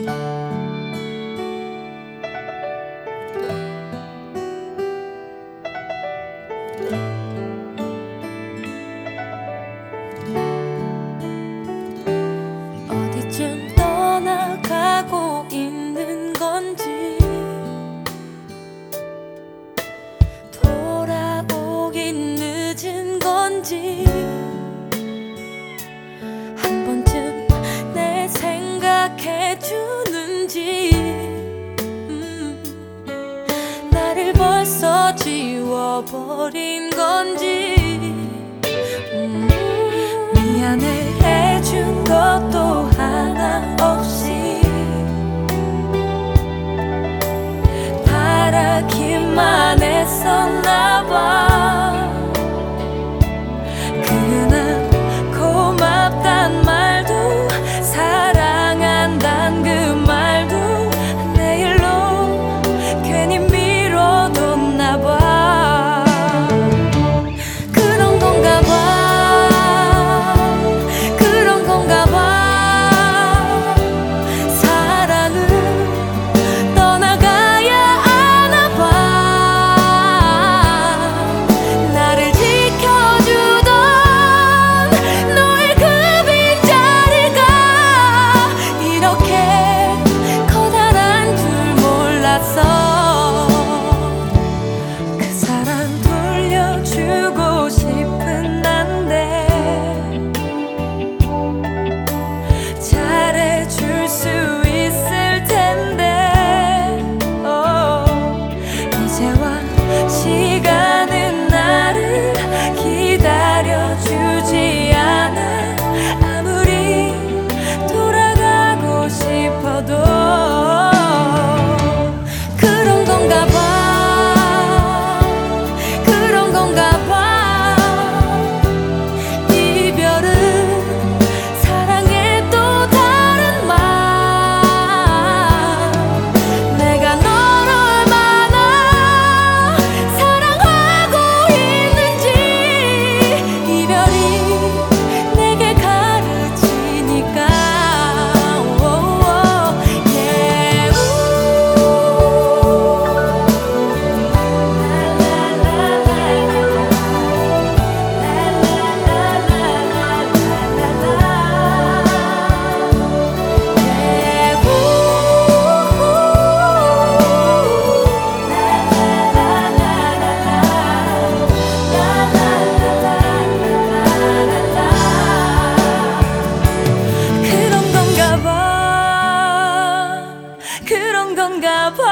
어디쯤 떠나가고 있는 건지, 돌아오긴 늦은 건지, 한 번쯤 내 생각해 주는지, 나를 벌써 지워버린 건지. 미안해 해준 것도 하나 없이 바라기만 했었나 봐. 그날 고맙단 말도 사랑한단 그 말도 내일로 괜히 미뤄뒀나 봐. 그런 건가 봐. 그 사랑 돌려주고 싶은 난데 잘해줄 수 있을 텐데. 이제와 시간은 나를 기다려주지 않아. 아무리 돌아가고 싶어도 그런 건가 봐.